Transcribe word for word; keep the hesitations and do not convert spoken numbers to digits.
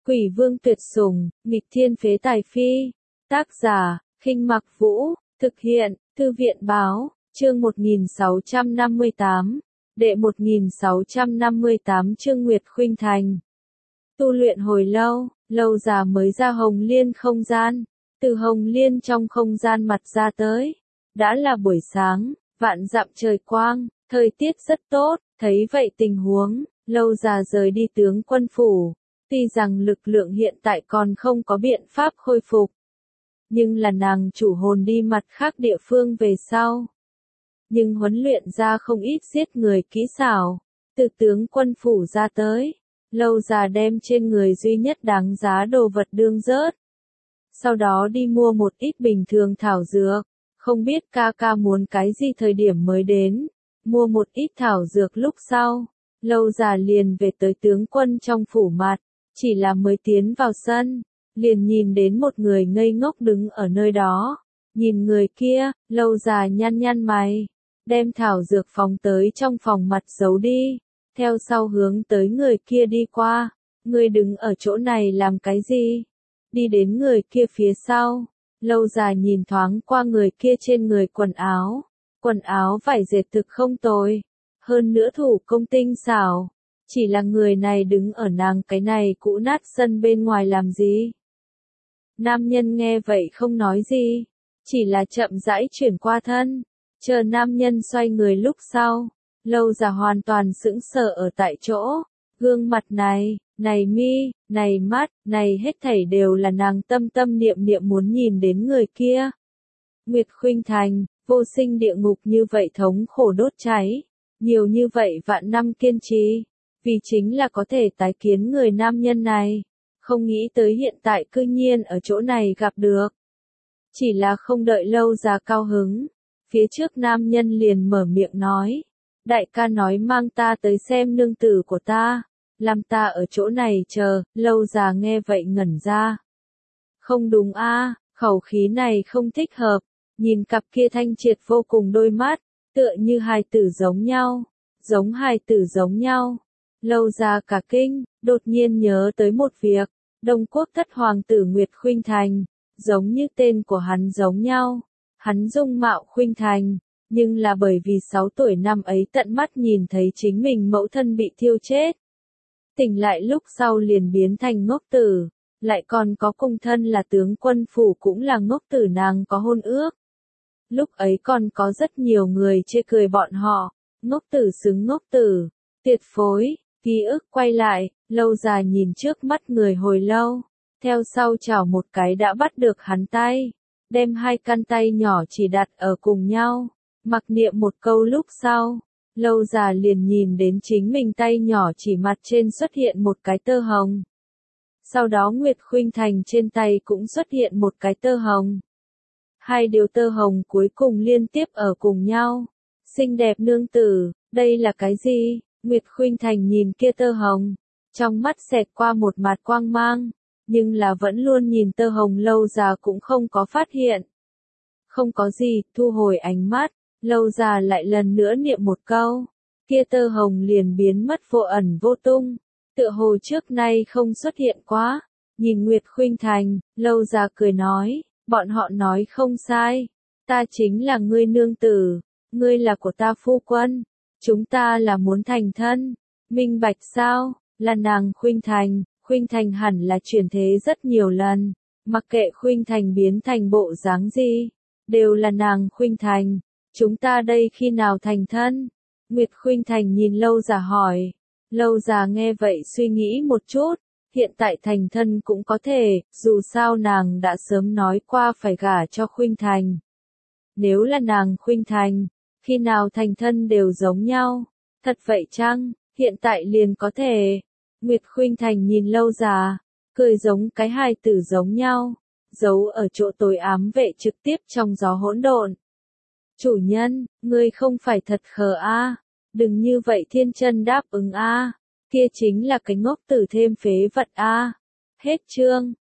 Quỷ vương tuyệt sủng, nghịch thiên phế tài phi. Tác giả, Khinh Mặc Vũ, thực hiện, Thư viện Báo, chương một nghìn sáu trăm năm mươi tám, đệ một nghìn sáu trăm năm mươi tám chương Nguyệt Khuynh Thành. Tu luyện hồi lâu, lâu già mới ra Hồng Liên không gian, từ Hồng Liên trong không gian mặt ra tới. Đã là buổi sáng, vạn dặm trời quang, thời tiết rất tốt, thấy vậy tình huống, lâu già rời đi tướng quân phủ. Tuy rằng lực lượng hiện tại còn không có biện pháp khôi phục, nhưng là nàng chủ hồn đi mặt khác địa phương về sau. Nhưng huấn luyện ra không ít giết người kỹ xảo, từ tướng quân phủ ra tới, lâu già đem trên người duy nhất đáng giá đồ vật đương rớt. Sau đó đi mua một ít bình thường thảo dược, không biết ca ca muốn cái gì thời điểm mới đến, mua một ít thảo dược lúc sau, lâu già liền về tới tướng quân trong phủ mặt. Chỉ là mới tiến vào sân, liền nhìn đến một người ngây ngốc đứng ở nơi đó. Nhìn người kia, lâu già nhăn nhăn mày, đem thảo dược phóng tới trong phòng mặt giấu đi, theo sau hướng tới người kia đi qua. Người đứng ở chỗ này làm cái gì? Đi đến người kia phía sau, lâu già nhìn thoáng qua người kia trên người quần áo. Quần áo vải dệt thực không tồi, hơn nữa thủ công tinh xảo. Chỉ là người này đứng ở nàng cái này cũ nát sân bên ngoài làm gì? Nam nhân nghe vậy không nói gì, chỉ là chậm rãi chuyển qua thân, chờ nam nhân xoay người lúc sau, lâu già hoàn toàn sững sờ ở tại chỗ, gương mặt này, này mi, này mắt, này hết thảy đều là nàng tâm tâm niệm niệm muốn nhìn đến người kia. Nguyệt Khuynh Thành, vô sinh địa ngục như vậy thống khổ đốt cháy, nhiều như vậy vạn năm kiên trì. Vì chính là có thể tái kiến người nam nhân này, không nghĩ tới hiện tại cư nhiên ở chỗ này gặp được. Chỉ là không đợi lâu già cao hứng, phía trước nam nhân liền mở miệng nói, đại ca nói mang ta tới xem nương tử của ta, làm ta ở chỗ này chờ. Lâu già nghe vậy ngẩn ra. Không đúng a, khẩu khí này không thích hợp, nhìn cặp kia thanh triệt vô cùng đôi mắt, tựa như hài tử giống nhau, giống hài tử giống nhau. Lâu già cả kinh, đột nhiên nhớ tới một việc, Đông Quốc thất hoàng tử Nguyệt Khuynh Thành, giống như tên của hắn giống nhau, hắn dung mạo khuynh thành, nhưng là bởi vì sáu tuổi năm ấy tận mắt nhìn thấy chính mình mẫu thân bị thiêu chết. Tỉnh lại lúc sau liền biến thành ngốc tử, lại còn có cung thân là tướng quân phủ cũng là ngốc tử nàng có hôn ước. Lúc ấy còn có rất nhiều người chê cười bọn họ, ngốc tử xứng ngốc tử, tuyệt phối. Ký ức quay lại, lâu già nhìn trước mắt người hồi lâu, theo sau chảo một cái đã bắt được hắn tay, đem hai căn tay nhỏ chỉ đặt ở cùng nhau, mặc niệm một câu lúc sau, lâu già liền nhìn đến chính mình tay nhỏ chỉ mặt trên xuất hiện một cái tơ hồng. Sau đó Nguyệt Khuynh Thành trên tay cũng xuất hiện một cái tơ hồng. Hai điều tơ hồng cuối cùng liên tiếp ở cùng nhau. Xinh đẹp nương tử, đây là cái gì? Nguyệt Khuynh Thành nhìn kia tơ hồng, trong mắt xẹt qua một mạt quang mang, nhưng là vẫn luôn nhìn tơ hồng. Lâu già cũng không có phát hiện. Không có gì, thu hồi ánh mắt, lâu già lại lần nữa niệm một câu, kia tơ hồng liền biến mất vô ẩn vô tung, tựa hồ trước nay không xuất hiện quá. Nhìn Nguyệt Khuynh Thành, lâu già cười nói, bọn họ nói không sai, ta chính là ngươi nương tử, ngươi là của ta phu quân. Chúng ta là muốn thành thân, minh bạch sao? Là nàng Khuynh Thành, Khuynh Thành hẳn là chuyển thế rất nhiều lần, mặc kệ Khuynh Thành biến thành bộ dáng gì, đều là nàng Khuynh Thành. Chúng ta đây khi nào thành thân? Nguyệt Khuynh Thành nhìn lâu già hỏi. Lâu già nghe vậy suy nghĩ một chút, hiện tại thành thân cũng có thể, dù sao nàng đã sớm nói qua phải gả cho Khuynh Thành. Nếu là nàng Khuynh Thành, khi nào thành thân đều giống nhau, thật vậy chăng? Hiện tại liền có thể. Nguyệt Khuynh Thành nhìn lâu già, cười giống cái hài tử giống nhau, giấu ở chỗ tối ám vệ trực tiếp trong gió hỗn độn. Chủ nhân, ngươi không phải thật khờ a, đừng như vậy thiên chân đáp ứng a, kia chính là cái ngốc tử thêm phế vật a. Hết chương.